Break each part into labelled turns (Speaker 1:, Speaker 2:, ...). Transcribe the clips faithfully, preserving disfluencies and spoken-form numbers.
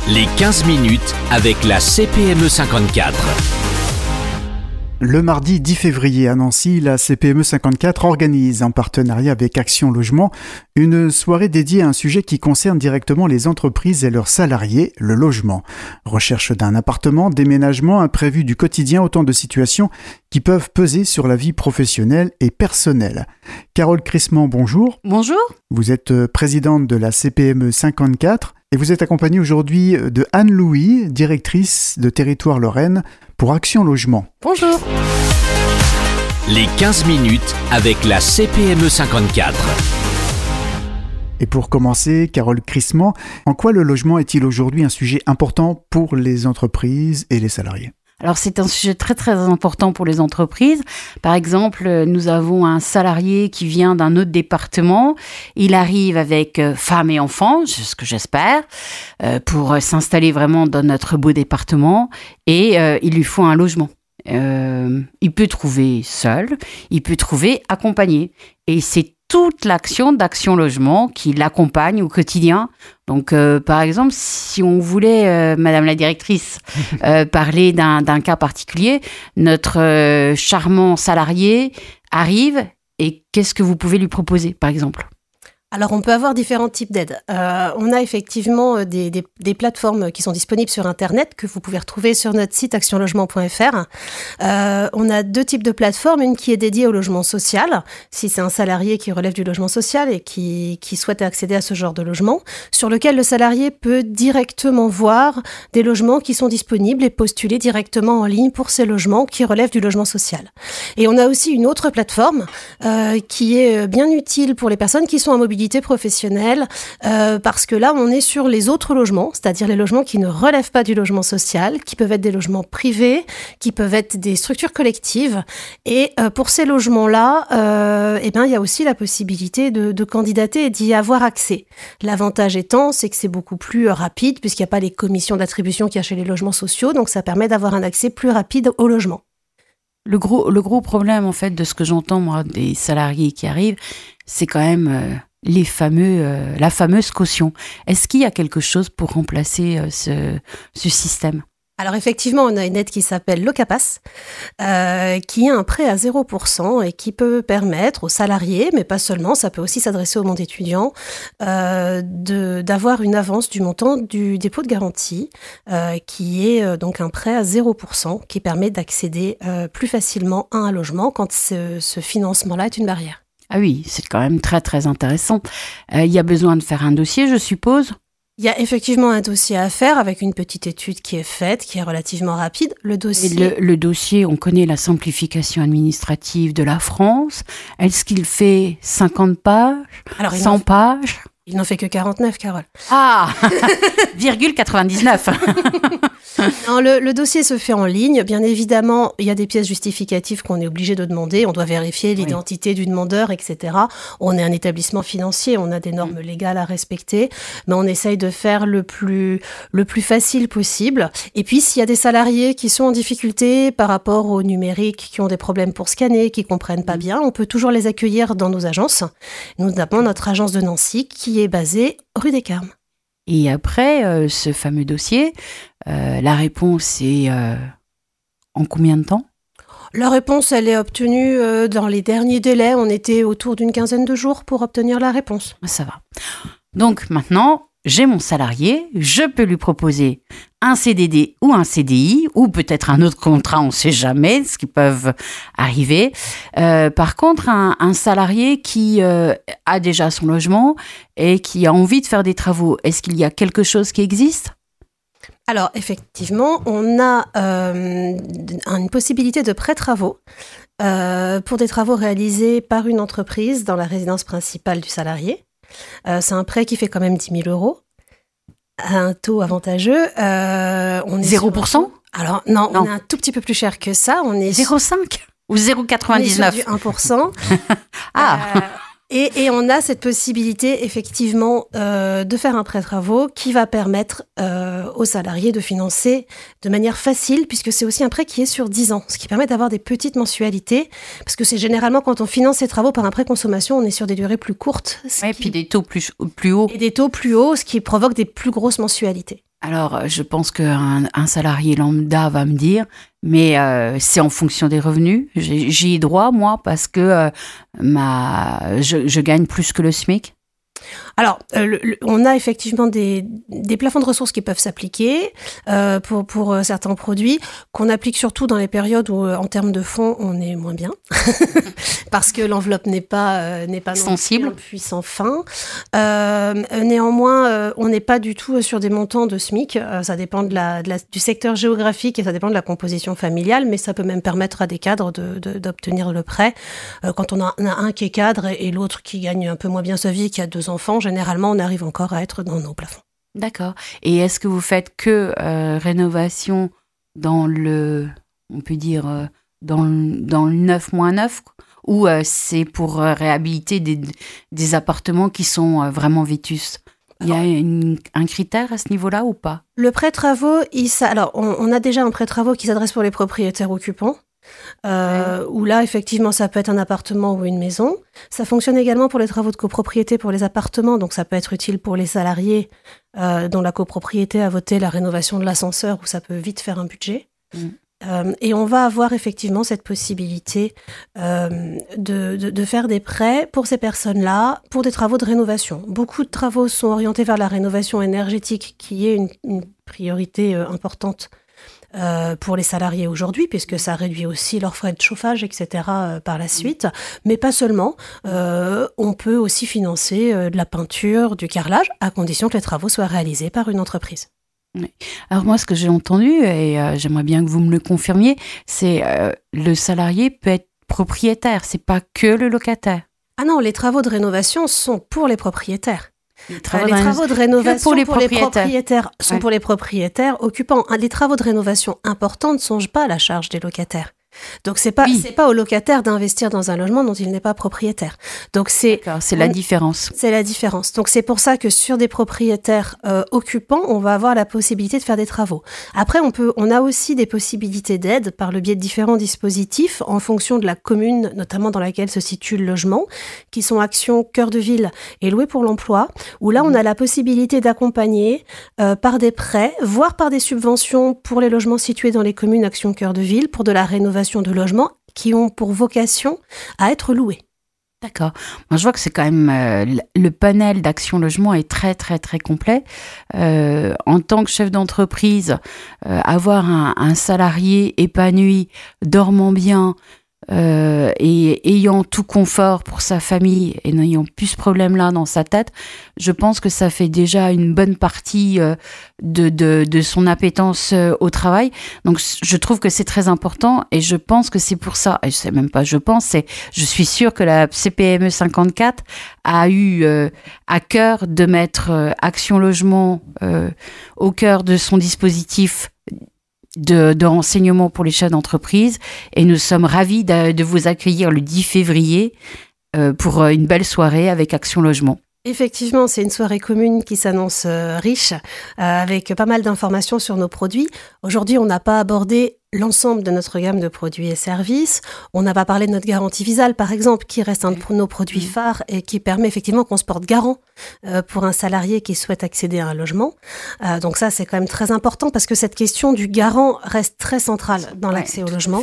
Speaker 1: Les quinze minutes avec la C P M E cinquante-quatre.
Speaker 2: Le mardi dix février à Nancy, la C P M E cinquante-quatre organise en partenariat avec Action Logement une soirée dédiée à un sujet qui concerne directement les entreprises et leurs salariés, le logement. Recherche d'un appartement, déménagement, imprévu du quotidien, autant de situations qui peuvent peser sur la vie professionnelle et personnelle. Carole Crissement, bonjour.
Speaker 3: Bonjour.
Speaker 2: Vous êtes présidente de la C P M E cinquante-quatre et vous êtes accompagnée aujourd'hui de Anne-Louis, directrice de Territoire Lorraine pour Action Logement.
Speaker 3: Bonjour.
Speaker 1: Les quinze minutes avec la C P M E cinquante-quatre.
Speaker 2: Et pour commencer, Carole Crissement, en quoi le logement est-il aujourd'hui un sujet important pour les entreprises et les salariés ?
Speaker 3: Alors c'est un sujet très très important pour les entreprises. Par exemple, nous avons un salarié qui vient d'un autre département. Il arrive avec femme et enfants, c'est ce que j'espère, euh, pour s'installer vraiment dans notre beau département. Et euh, il lui faut un logement. Euh, il peut trouver seul, il peut trouver accompagné. Et c'est toute l'action d'Action Logement qui l'accompagne au quotidien. Donc, euh, par exemple, si on voulait, euh, Madame la directrice, euh, parler d'un, d'un cas particulier, notre euh, charmant salarié arrive et qu'est-ce que vous pouvez lui proposer, par exemple ?
Speaker 4: Alors, on peut avoir différents types d'aides. Euh, on a effectivement des, des, des plateformes qui sont disponibles sur Internet que vous pouvez retrouver sur notre site action logement point f r. Euh, on a deux types de plateformes. Une qui est dédiée au logement social, si c'est un salarié qui relève du logement social et qui, qui souhaite accéder à ce genre de logement, sur lequel le salarié peut directement voir des logements qui sont disponibles et postuler directement en ligne pour ces logements qui relèvent du logement social. Et on a aussi une autre plateforme euh, qui est bien utile pour les personnes qui sont en mobilité professionnelle, euh, parce que là, on est sur les autres logements, c'est-à-dire les logements qui ne relèvent pas du logement social, qui peuvent être des logements privés, qui peuvent être des structures collectives. Et euh, pour ces logements-là, euh, eh ben, il y a aussi la possibilité de, de candidater et d'y avoir accès. L'avantage étant, c'est que c'est beaucoup plus rapide, puisqu'il n'y a pas les commissions d'attribution qu'il y a chez les logements sociaux, donc ça permet d'avoir un accès plus rapide au logement.
Speaker 3: Le gros, le gros problème, en fait, de ce que j'entends, moi, des salariés qui arrivent, c'est quand même euh, les fameux, euh, la fameuse caution. Est-ce qu'il y a quelque chose pour remplacer euh, ce, ce système ?
Speaker 4: Alors effectivement, on a une aide qui s'appelle Locapass, euh, qui est un prêt à zéro pour cent et qui peut permettre aux salariés, mais pas seulement, ça peut aussi s'adresser au monde étudiant, euh, de, d'avoir une avance du montant du dépôt de garantie, euh, qui est euh, donc un prêt à zéro pour cent, qui permet d'accéder euh, plus facilement à un logement quand ce, ce financement-là est une barrière.
Speaker 3: Ah oui, c'est quand même très très intéressant. Il euh, y a besoin de faire un dossier, je suppose ?
Speaker 4: Il y a effectivement un dossier à faire avec une petite étude qui est faite, qui est relativement rapide. Le dossier...
Speaker 3: Le, le dossier, on connaît la simplification administrative de la France. Est-ce qu'il fait cinquante pages,
Speaker 4: Alors,
Speaker 3: cent
Speaker 4: fait...
Speaker 3: pages ?
Speaker 4: Il n'en fait que quarante-neuf, Carole.
Speaker 3: Ah virgule quatre-vingt-dix-neuf.
Speaker 4: Non, le, le dossier se fait en ligne. Bien évidemment, il y a des pièces justificatives qu'on est obligé de demander. On doit vérifier l'identité oui. du demandeur, et cetera. On est un établissement financier, on a des normes légales à respecter, mais on essaye de faire le plus, le plus facile possible. Et puis, s'il y a des salariés qui sont en difficulté par rapport au numérique, qui ont des problèmes pour scanner, qui comprennent pas bien, on peut toujours les accueillir dans nos agences. Nous avons notre agence de Nancy qui est basée rue des Carmes.
Speaker 3: Et après, euh, ce fameux dossier, euh, la réponse est euh, en combien de temps ?
Speaker 4: La réponse, elle est obtenue euh, dans les derniers délais. On était autour d'une quinzaine de jours pour obtenir la réponse.
Speaker 3: Ça va. Donc maintenant, j'ai mon salarié, je peux lui proposer un C D D ou un C D I, ou peut-être un autre contrat, on ne sait jamais, ce qui peut arriver. Euh, par contre, un, un salarié qui euh, a déjà son logement et qui a envie de faire des travaux, est-ce qu'il y a quelque chose qui existe ?
Speaker 4: Alors, effectivement, on a euh, une possibilité de pré-travaux euh, pour des travaux réalisés par une entreprise dans la résidence principale du salarié. Euh, c'est un prêt qui fait quand même dix mille euros, à un taux avantageux. Euh, on est
Speaker 3: zéro pour cent ?
Speaker 4: Sur... Alors, non,
Speaker 3: non,
Speaker 4: on est un tout petit peu plus cher que ça. On est
Speaker 3: zéro virgule cinq ou zéro virgule quatre-vingt-dix-neuf ?
Speaker 4: On est sur du un pour cent.
Speaker 3: Ah
Speaker 4: euh, Et, et on a cette possibilité, effectivement, euh, de faire un prêt travaux qui va permettre euh, aux salariés de financer de manière facile, puisque c'est aussi un prêt qui est sur dix ans, ce qui permet d'avoir des petites mensualités, parce que c'est généralement quand on finance ces travaux par un prêt consommation, on est sur des durées plus courtes.
Speaker 3: Et
Speaker 4: qui...
Speaker 3: puis des taux plus, plus hauts.
Speaker 4: Et des taux plus hauts, ce qui provoque des plus grosses mensualités.
Speaker 3: Alors, je pense qu'un un salarié lambda va me dire, mais euh, c'est en fonction des revenus. J'ai, j'y ai droit, moi, parce que euh, ma, je, je gagne plus que le SMIC.
Speaker 4: Alors, euh, le, le, on a effectivement des, des plafonds de ressources qui peuvent s'appliquer euh, pour, pour euh, certains produits, qu'on applique surtout dans les périodes où, euh, en termes de fonds, on est moins bien, parce que l'enveloppe n'est pas, euh, n'est pas
Speaker 3: sensible,
Speaker 4: un puissant fin. Euh, néanmoins, euh, on n'est pas du tout sur des montants de SMIC. Euh, ça dépend de la, de la, du secteur géographique et ça dépend de la composition familiale, mais ça peut même permettre à des cadres de, de, d'obtenir le prêt. Euh, quand on a, on a un qui est cadre et, et l'autre qui gagne un peu moins bien sa vie, qui a deux enfants, généralement, on arrive encore à être dans nos plafonds.
Speaker 3: D'accord. Et est-ce que vous faites que euh, rénovation dans le, on peut dire, euh, dans le, dans le neuf moins neuf, ou euh, c'est pour euh, réhabiliter des, des appartements qui sont euh, vraiment vétustes? Il y a une, un critère à ce niveau-là ou pas?
Speaker 4: Le prêt travaux, il, alors on, on a déjà un prêt travaux qui s'adresse pour les propriétaires occupants. Euh, ouais. Où là, effectivement, ça peut être un appartement ou une maison. Ça fonctionne également pour les travaux de copropriété pour les appartements, donc ça peut être utile pour les salariés euh, dont la copropriété a voté la rénovation de l'ascenseur, où ça peut vite faire un budget. Mmh. Euh, et on va avoir effectivement cette possibilité euh, de, de, de faire des prêts pour ces personnes-là, pour des travaux de rénovation. Beaucoup de travaux sont orientés vers la rénovation énergétique, qui est une, une priorité euh, importante Euh, pour les salariés aujourd'hui, puisque ça réduit aussi leurs frais de chauffage, et cetera euh, par la suite. Mais pas seulement. Euh, on peut aussi financer euh, de la peinture, du carrelage, à condition que les travaux soient réalisés par une entreprise.
Speaker 3: Oui. Alors moi, ce que j'ai entendu, et euh, j'aimerais bien que vous me le confirmiez, c'est euh, le salarié peut être propriétaire, c'est pas que le locataire.
Speaker 4: Ah non, les travaux de rénovation sont pour les propriétaires.
Speaker 3: Les travaux,
Speaker 4: les travaux de rénovation
Speaker 3: pour les
Speaker 4: pour les
Speaker 3: propriétaires,
Speaker 4: propriétaires sont ouais. pour les propriétaires occupants. Les travaux de rénovation importants ne sont pas à la charge des locataires. Donc c'est pas oui. c'est pas au locataire d'investir dans un logement dont il n'est pas propriétaire. Donc c'est
Speaker 3: D'accord, c'est la différence.
Speaker 4: C'est la différence. Donc c'est pour ça que sur des propriétaires euh, occupants, on va avoir la possibilité de faire des travaux. Après on peut on a aussi des possibilités d'aide par le biais de différents dispositifs en fonction de la commune notamment dans laquelle se situe le logement, qui sont Action Cœur de Ville et Louer pour l'emploi, où là on a la possibilité d'accompagner euh, par des prêts, voire par des subventions pour les logements situés dans les communes Action Cœur de Ville pour de la rénovation de logements qui ont pour vocation à être loués.
Speaker 3: D'accord. Moi, je vois que c'est quand même euh, le panel d'Action Logement est très très très complet. Euh, en tant que chef d'entreprise, euh, avoir un, un salarié épanoui, dormant bien euh, et ayant tout confort pour sa famille et n'ayant plus ce problème-là dans sa tête, je pense que ça fait déjà une bonne partie euh, de, de, de son appétence euh, au travail. Donc, je trouve que c'est très important et je pense que c'est pour ça, et je sais même pas, je pense, c'est, je suis sûre que la C P M E cinquante-quatre a eu euh, à cœur de mettre euh, Action Logement euh, au cœur de son dispositif De, de renseignements pour les chefs d'entreprise et nous sommes ravis de, de vous accueillir le dix février euh, pour une belle soirée avec Action Logement.
Speaker 4: Effectivement, c'est une soirée commune qui s'annonce euh, riche, euh, avec pas mal d'informations sur nos produits. Aujourd'hui, on n'a pas abordé l'ensemble de notre gamme de produits et services. On n'a pas parlé de notre garantie Visal, par exemple, qui reste un de nos produits phares et qui permet effectivement qu'on se porte garant euh, pour un salarié qui souhaite accéder à un logement. Euh, donc ça, c'est quand même très important parce que cette question du garant reste très centrale dans l'accès ouais, au logement.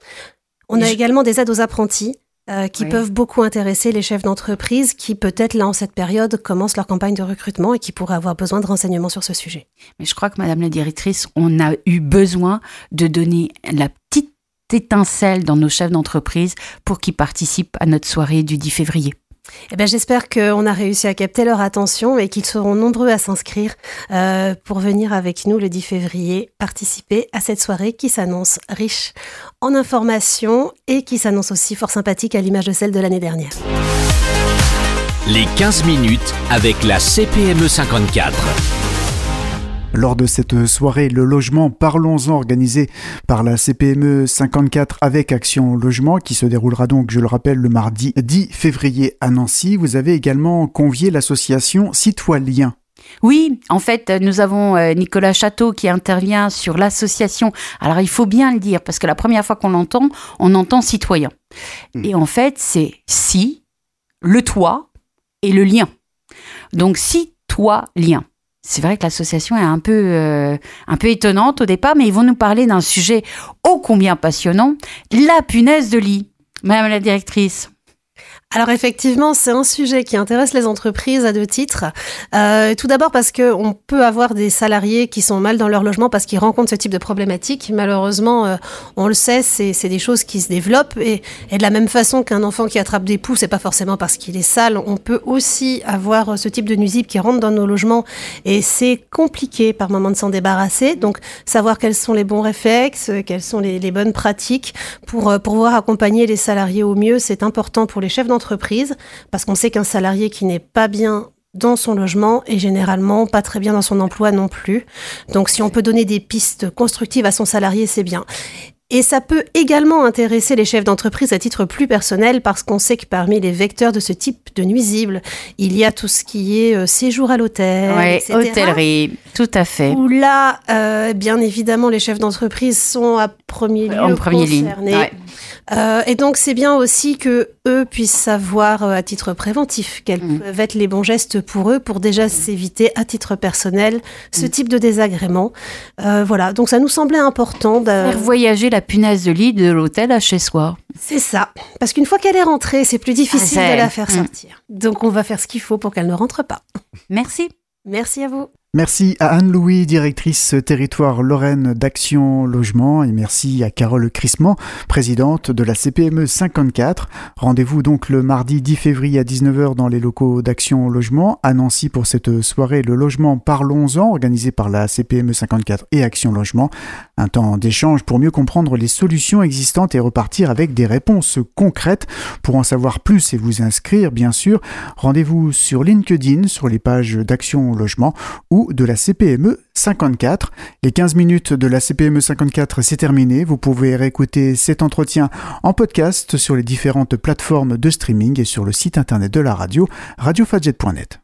Speaker 4: On et a je... également des aides aux apprentis. Euh, qui oui. peuvent beaucoup intéresser les chefs d'entreprise qui, peut-être, là, en cette période, commencent leur campagne de recrutement et qui pourraient avoir besoin de renseignements sur ce sujet.
Speaker 3: Mais je crois que, Madame la Directrice, on a eu besoin de donner la petite étincelle dans nos chefs d'entreprise pour qu'ils participent à notre soirée du dix février.
Speaker 4: Eh bien, j'espère qu'on a réussi à capter leur attention et qu'ils seront nombreux à s'inscrire euh, pour venir avec nous le dix février participer à cette soirée qui s'annonce riche en informations et qui s'annonce aussi fort sympathique à l'image de celle de l'année dernière.
Speaker 1: Les quinze minutes avec la C P M E cinquante-quatre.
Speaker 2: Lors de cette soirée, le logement Parlons-en organisé par la C P M E cinquante-quatre avec Action Logement qui se déroulera donc, je le rappelle, le mardi dix février à Nancy. Vous avez également convié l'association Citoyen.
Speaker 3: Oui, en fait, nous avons Nicolas Château qui intervient sur l'association. Alors, il faut bien le dire parce que la première fois qu'on l'entend, on entend citoyen. Mmh. Et en fait, c'est si, le toi et le lien. Donc, si, toi, lien. C'est vrai que l'association est un peu, euh, un peu étonnante au départ, mais ils vont nous parler d'un sujet ô combien passionnant, la punaise de lit. Madame la directrice.
Speaker 4: Alors effectivement, c'est un sujet qui intéresse les entreprises à deux titres. Euh, tout d'abord parce qu'on peut avoir des salariés qui sont mal dans leur logement parce qu'ils rencontrent ce type de problématique. Malheureusement, euh, on le sait, c'est, c'est des choses qui se développent. Et, et de la même façon qu'un enfant qui attrape des poux, c'est pas forcément parce qu'il est sale. On peut aussi avoir ce type de nuisibles qui rentrent dans nos logements. Et c'est compliqué par moment de s'en débarrasser. Donc, savoir quels sont les bons réflexes, quelles sont les, les bonnes pratiques pour, pour pouvoir accompagner les salariés au mieux, c'est important pour les chefs d'entreprise. Entreprise, parce qu'on sait qu'un salarié qui n'est pas bien dans son logement est généralement pas très bien dans son emploi non plus. Donc si on peut donner des pistes constructives à son salarié, c'est bien. Et ça peut également intéresser les chefs d'entreprise à titre plus personnel parce qu'on sait que parmi les vecteurs de ce type de nuisibles, il y a tout ce qui est euh, séjour à l'hôtel,
Speaker 3: ouais,
Speaker 4: et cetera.
Speaker 3: Hôtellerie, tout à fait.
Speaker 4: Où là, euh, bien évidemment, les chefs d'entreprise sont à premier lieu
Speaker 3: en premier
Speaker 4: concernés.
Speaker 3: ligne. Ouais.
Speaker 4: Euh, et donc, c'est bien aussi que eux puissent savoir euh, à titre préventif quels mmh. peuvent être les bons gestes pour eux pour déjà s'éviter à titre personnel ce mmh. type de désagrément. Euh, voilà, donc ça nous semblait important de
Speaker 3: faire voyager la punaise de lit de l'hôtel à chez soi.
Speaker 4: C'est ça, parce qu'une fois qu'elle est rentrée, c'est plus difficile
Speaker 3: ah, c'est...
Speaker 4: de la faire
Speaker 3: mmh.
Speaker 4: sortir. Donc, on va faire ce qu'il faut pour qu'elle ne rentre pas.
Speaker 3: Merci.
Speaker 4: Merci à vous.
Speaker 2: Merci à Anne-Louis, directrice territoire Lorraine d'Action Logement, et merci à Carole Crissement, présidente de la C P M E cinquante-quatre. Rendez-vous donc le mardi dix février à dix-neuf heures dans les locaux d'Action Logement à Nancy pour cette soirée Le Logement Parlons-en, organisée par la C P M E cinquante-quatre et Action Logement. Un temps d'échange pour mieux comprendre les solutions existantes et repartir avec des réponses concrètes. Pour en savoir plus et vous inscrire, bien sûr, rendez-vous sur LinkedIn, sur les pages d'Action Logement ou de la C P M E cinquante-quatre. Les quinze minutes de la C P M E cinquante-quatre, c'est terminé. Vous pouvez réécouter cet entretien en podcast sur les différentes plateformes de streaming et sur le site internet de la radio, radio fadjet point net.